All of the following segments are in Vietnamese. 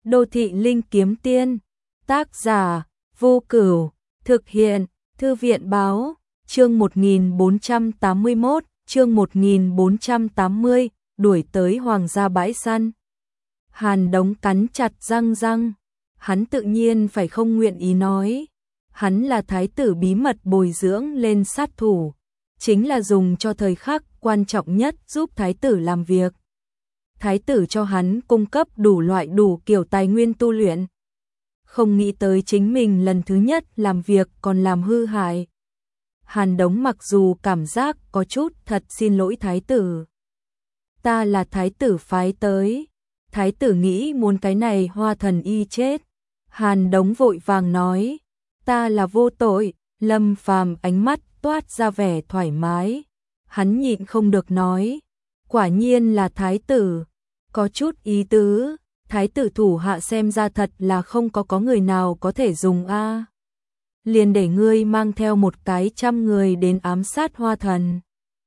Đô thị linh kiếm tiên, tác giả, Vô Cửu, thực hiện, Thư viện báo, chương 1481, chương 1480, đuổi tới hoàng gia bãi săn. Hàn Đống cắn chặt răng, hắn tự nhiên phải không nguyện ý nói. Hắn là thái tử bí mật bồi dưỡng lên sát thủ, chính là dùng cho thời khắc quan trọng nhất giúp thái tử làm việc. Thái tử cho hắn cung cấp đủ loại đủ kiểu tài nguyên tu luyện. Không nghĩ tới chính mình lần thứ nhất làm việc còn làm hư hại. Hàn Đống mặc dù cảm giác có chút thật xin lỗi thái tử. Ta là thái tử phái tới. Thái tử nghĩ muốn cái này Hoa Thần Y chết. Hàn Đống vội vàng nói, ta là vô tội. Lâm Phàm ánh mắt toát ra vẻ thoải mái. Hắn nhịn không được nói, quả nhiên là thái tử, có chút ý tứ. Thái tử thủ hạ xem ra thật là không có người nào có thể dùng a. Liền để ngươi mang theo 100 người đến ám sát Hoa Thần.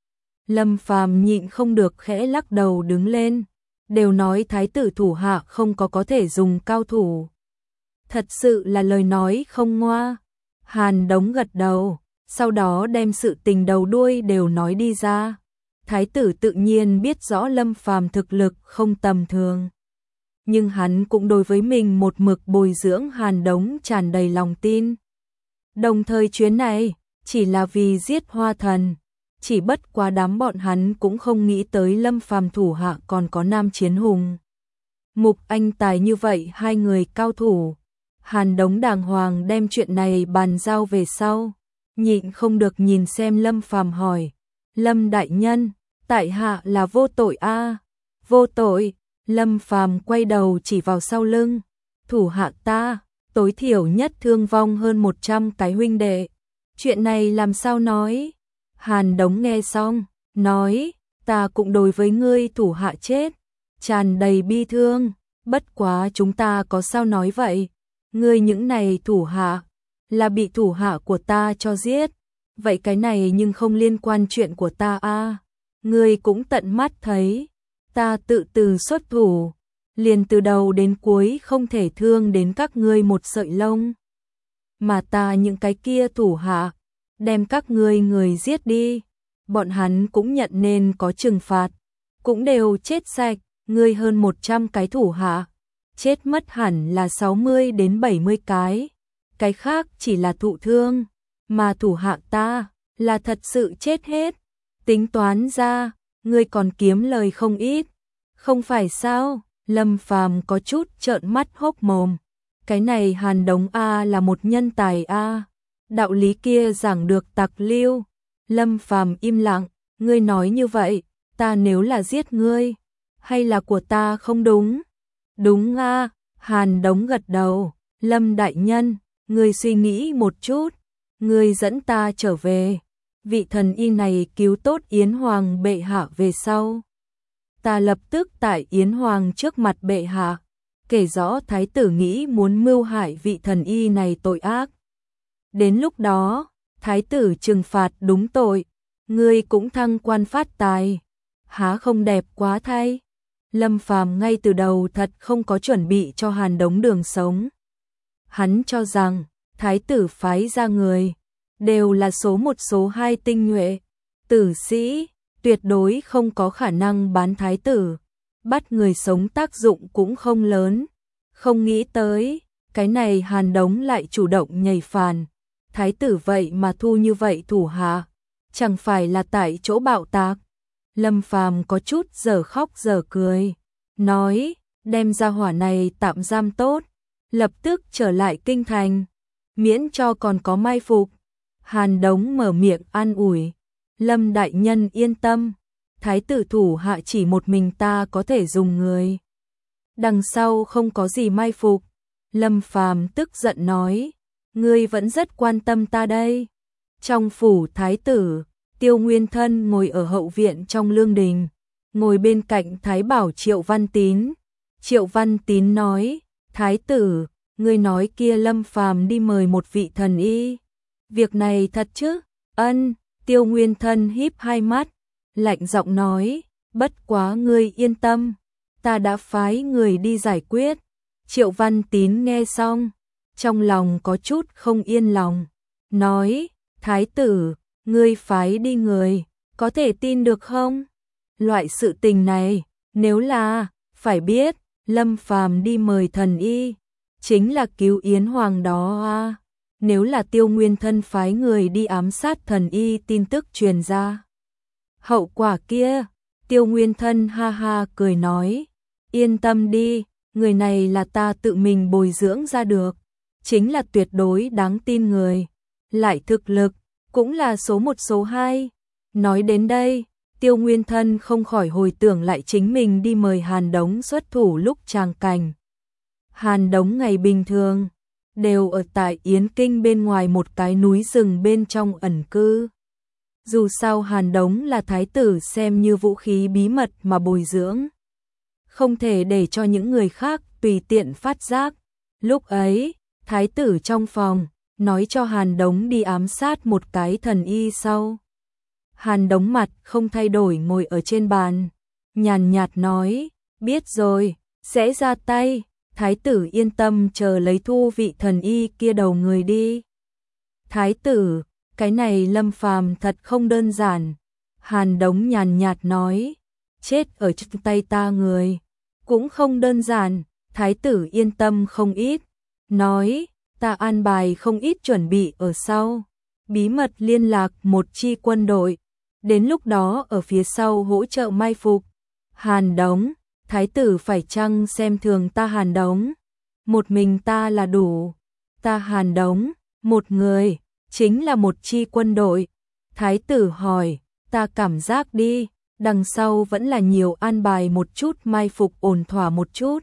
Lâm Phàm nhịn không được khẽ lắc đầu đứng lên, đều nói thái tử thủ hạ không có thể dùng cao thủ. Thật sự là lời nói không ngoa. Hàn Đống gật đầu, sau đó đem sự tình đầu đuôi đều nói đi ra. Thái tử tự nhiên biết rõ Lâm Phàm thực lực không tầm thường. Nhưng hắn cũng đối với mình một mực bồi dưỡng Hàn Đống tràn đầy lòng tin. Đồng thời chuyến này, chỉ là vì giết Hoa Thần. Chỉ bất quá đám bọn hắn cũng không nghĩ tới Lâm Phàm thủ hạ còn có Nam Chiến Hùng, Mục Anh Tài như vậy hai người cao thủ. Hàn Đống đàng hoàng đem chuyện này bàn giao về sau, nhịn không được nhìn xem Lâm Phàm hỏi, Lâm đại nhân, tại hạ là vô tội a. Vô tội. Lâm Phàm quay đầu chỉ vào sau lưng, thủ hạ ta, tối thiểu nhất thương vong hơn 100 cái huynh đệ. Chuyện này làm sao nói? Hàn Đống nghe xong, nói, ta cũng đối với ngươi thủ hạ chết, tràn đầy bi thương, bất quá chúng ta có sao nói vậy? Ngươi những này thủ hạ, là bị thủ hạ của ta cho giết, vậy cái này nhưng không liên quan chuyện của ta a. Ngươi cũng tận mắt thấy, ta tự từ xuất thủ, liền từ đầu đến cuối không thể thương đến các ngươi một sợi lông. Mà ta những cái kia thủ hạ, đem các ngươi người giết đi, bọn hắn cũng nhận nên có trừng phạt, cũng đều chết sạch. Ngươi hơn 100 cái thủ hạ, chết mất hẳn là 60 đến 70 cái khác chỉ là thụ thương, mà thủ hạ ta là thật sự chết hết. Tính toán ra, ngươi còn kiếm lời không ít, không phải sao? Lâm Phàm có chút trợn mắt hốc mồm. Cái này Hàn Đống a là một nhân tài a. Đạo lý kia giảng được tặc lưu. Lâm Phàm im lặng, ngươi nói như vậy, ta nếu là giết ngươi, hay là của ta không đúng? Đúng a. Hàn Đống gật đầu, Lâm đại nhân, ngươi suy nghĩ một chút, ngươi dẫn ta trở về. Vị thần y này cứu tốt Yến Hoàng bệ hạ về sau, ta lập tức tại Yến Hoàng trước mặt bệ hạ, kể rõ thái tử nghĩ muốn mưu hại vị thần y này tội ác. Đến lúc đó, thái tử trừng phạt đúng tội, ngươi cũng thăng quan phát tài, há không đẹp quá thay? Lâm Phàm ngay từ đầu thật không có chuẩn bị cho Hàn Đống đường sống. Hắn cho rằng, thái tử phái ra người, đều là số 1 số 2 tinh nhuệ, tử sĩ, tuyệt đối không có khả năng bán thái tử, bắt người sống tác dụng cũng không lớn. Không nghĩ tới, cái này Hàn Đống lại chủ động nhảy phàn, thái tử vậy mà thu như vậy thủ hạ, chẳng phải là tại chỗ bạo tạc. Lâm Phàm có chút giờ khóc giờ cười, nói, đem ra hỏa này tạm giam tốt, lập tức trở lại kinh thành, miễn cho còn có mai phục. Hàn Đống mở miệng an ủi, Lâm đại nhân yên tâm, thái tử thủ hạ chỉ một mình ta có thể dùng người, đằng sau không có gì mai phục. Lâm Phàm tức giận nói, ngươi vẫn rất quan tâm ta đây. Trong phủ thái tử, Tiêu Nguyên Thân ngồi ở hậu viện trong lương đình, ngồi bên cạnh thái bảo Triệu Văn Tín. Triệu Văn Tín nói, thái tử, ngươi nói kia Lâm Phàm đi mời một vị thần y, việc này thật chứ? Ân. Tiêu Nguyên Thân híp hai mắt, lạnh giọng nói, bất quá ngươi yên tâm, ta đã phái người đi giải quyết, Triệu Văn Tín nghe xong, trong lòng có chút không yên lòng, nói, thái tử, ngươi phái đi người, có thể tin được không? Loại sự tình này, nếu là, phải biết, Lâm Phàm đi mời thần y, chính là cứu Yến Hoàng đó à. Nếu là Tiêu Nguyên Thân phái người đi ám sát thần y tin tức truyền ra. Hậu quả kia, Tiêu Nguyên Thân ha ha cười nói, yên tâm đi, người này là ta tự mình bồi dưỡng ra được, chính là tuyệt đối đáng tin người, lại thực lực, cũng là số 1 số 2. Nói đến đây, Tiêu Nguyên Thân không khỏi hồi tưởng lại chính mình đi mời Hàn Đống xuất thủ lúc tràng cảnh. Hàn Đống ngày bình thường, đều ở tại Yến Kinh bên ngoài một cái núi rừng bên trong ẩn cư. Dù sao Hàn Đống là thái tử xem như vũ khí bí mật mà bồi dưỡng. Không thể để cho những người khác tùy tiện phát giác. Lúc ấy, thái tử trong phòng, nói cho Hàn Đống đi ám sát một cái thần y sau. Hàn Đống mặt không thay đổi ngồi ở trên bàn, nhàn nhạt nói, biết rồi, sẽ ra tay, thái tử yên tâm chờ lấy thu vị thần y kia đầu người đi. Thái tử, cái này Lâm Phàm thật không đơn giản. Hàn Đống nhàn nhạt nói, chết ở trong tay ta người, cũng không đơn giản, thái tử yên tâm không ít. Nói, ta an bài không ít chuẩn bị ở sau, bí mật liên lạc một chi quân đội, đến lúc đó ở phía sau hỗ trợ mai phục. Hàn Đống, thái tử phải chăng xem thường ta Hàn Đống? Một mình ta là đủ, ta Hàn Đống, một người, chính là một chi quân đội. Thái tử hỏi, ta cảm giác đi, đằng sau vẫn là nhiều an bài một chút mai phục ổn thỏa một chút.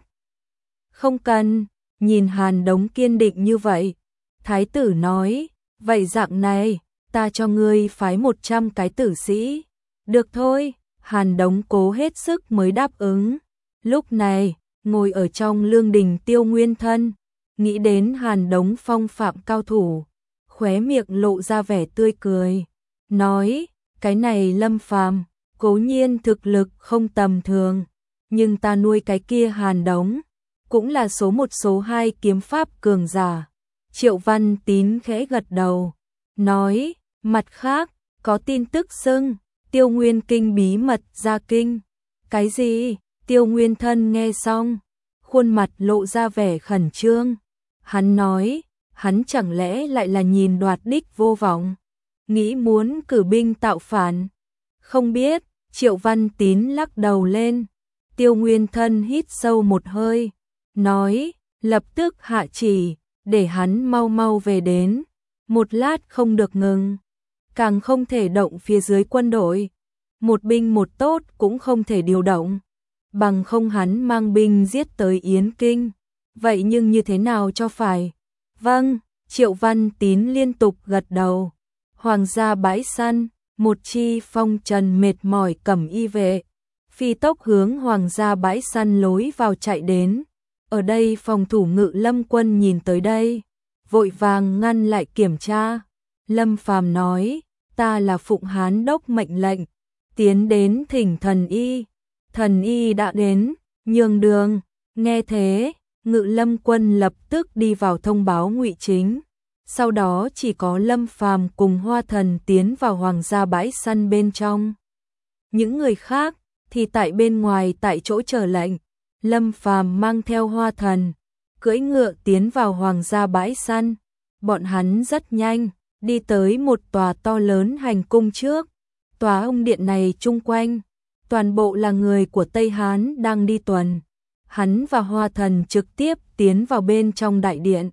Không cần, nhìn Hàn Đống kiên định như vậy. Thái tử nói, vậy dạng này, ta cho ngươi phái 100 cái tử sĩ. Được thôi, Hàn Đống cố hết sức mới đáp ứng. Lúc này, ngồi ở trong lương đình Tiêu Nguyên Thân, nghĩ đến Hàn Đống phong phạm cao thủ, khóe miệng lộ ra vẻ tươi cười, nói, cái này Lâm Phàm cố nhiên thực lực không tầm thường, nhưng ta nuôi cái kia Hàn Đống, cũng là số 1 số 2 kiếm pháp cường giả. Triệu Văn Tín khẽ gật đầu, nói, mặt khác, có tin tức xưng, Tiêu Nguyên Kinh bí mật ra kinh. Cái gì? Tiêu Nguyên Thân nghe xong, khuôn mặt lộ ra vẻ khẩn trương. Hắn nói, hắn chẳng lẽ lại là nhìn đoạt đích vô vọng, nghĩ muốn cử binh tạo phản. Không biết, Triệu Văn Tín lắc đầu lên. Tiêu Nguyên Thân hít sâu một hơi, nói, lập tức hạ chỉ, để hắn mau mau về đến. Một lát không được ngừng, càng không thể động phía dưới quân đội. Một binh một tốt cũng không thể điều động, bằng không hắn mang binh giết tới Yến Kinh. Vậy nhưng như thế nào cho phải? Vâng, Triệu Văn Tín liên tục gật đầu. Hoàng gia bãi săn, một chi phong trần mệt mỏi cẩm y vệ, phi tốc hướng hoàng gia bãi săn lối vào chạy đến. Ở đây phòng thủ Ngự Lâm quân nhìn tới đây, vội vàng ngăn lại kiểm tra. Lâm Phàm nói, ta là Phụng Hán đốc mệnh lệnh, tiến đến thỉnh thần y. Thần y đã đến, nhường đường. Nghe thế, Ngự Lâm quân lập tức đi vào thông báo Ngụy Chính. Sau đó chỉ có Lâm Phàm cùng Hoa Thần tiến vào hoàng gia bãi săn bên trong. Những người khác thì tại bên ngoài tại chỗ chờ lệnh. Lâm Phàm mang theo Hoa Thần, cưỡi ngựa tiến vào hoàng gia bãi săn. Bọn hắn rất nhanh, đi tới một tòa to lớn hành cung trước. Tòa ông điện này chung quanh, toàn bộ là người của Tây Hán đang đi tuần. Hắn và Hoa Thần trực tiếp tiến vào bên trong đại điện.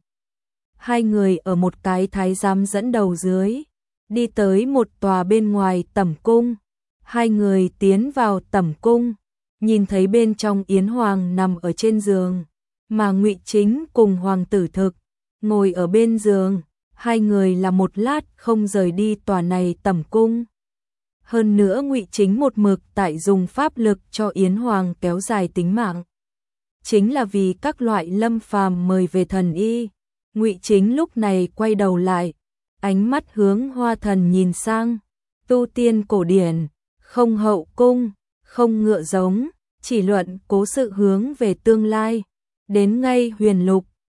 Hai người ở một cái thái giám dẫn đầu dưới, đi tới một tòa bên ngoài tẩm cung. Hai người tiến vào tẩm cung, nhìn thấy bên trong Yến Hoàng nằm ở trên giường, mà Ngụy Chính cùng Hoàng tử Thực ngồi ở bên giường. Hai người là một lát không rời đi tòa này tẩm cung. Hơn nữa Ngụy Chính một mực tại dùng pháp lực cho Yến Hoàng kéo dài tính mạng. Chính là vì các loại Lâm Phàm mời về thần y. Ngụy Chính lúc này quay đầu lại, ánh mắt hướng Hoa Thần nhìn sang. Tu tiên cổ điển, không hậu cung, không ngựa giống, chỉ luận cố sự hướng về tương lai. đến ngay Huyền Lục,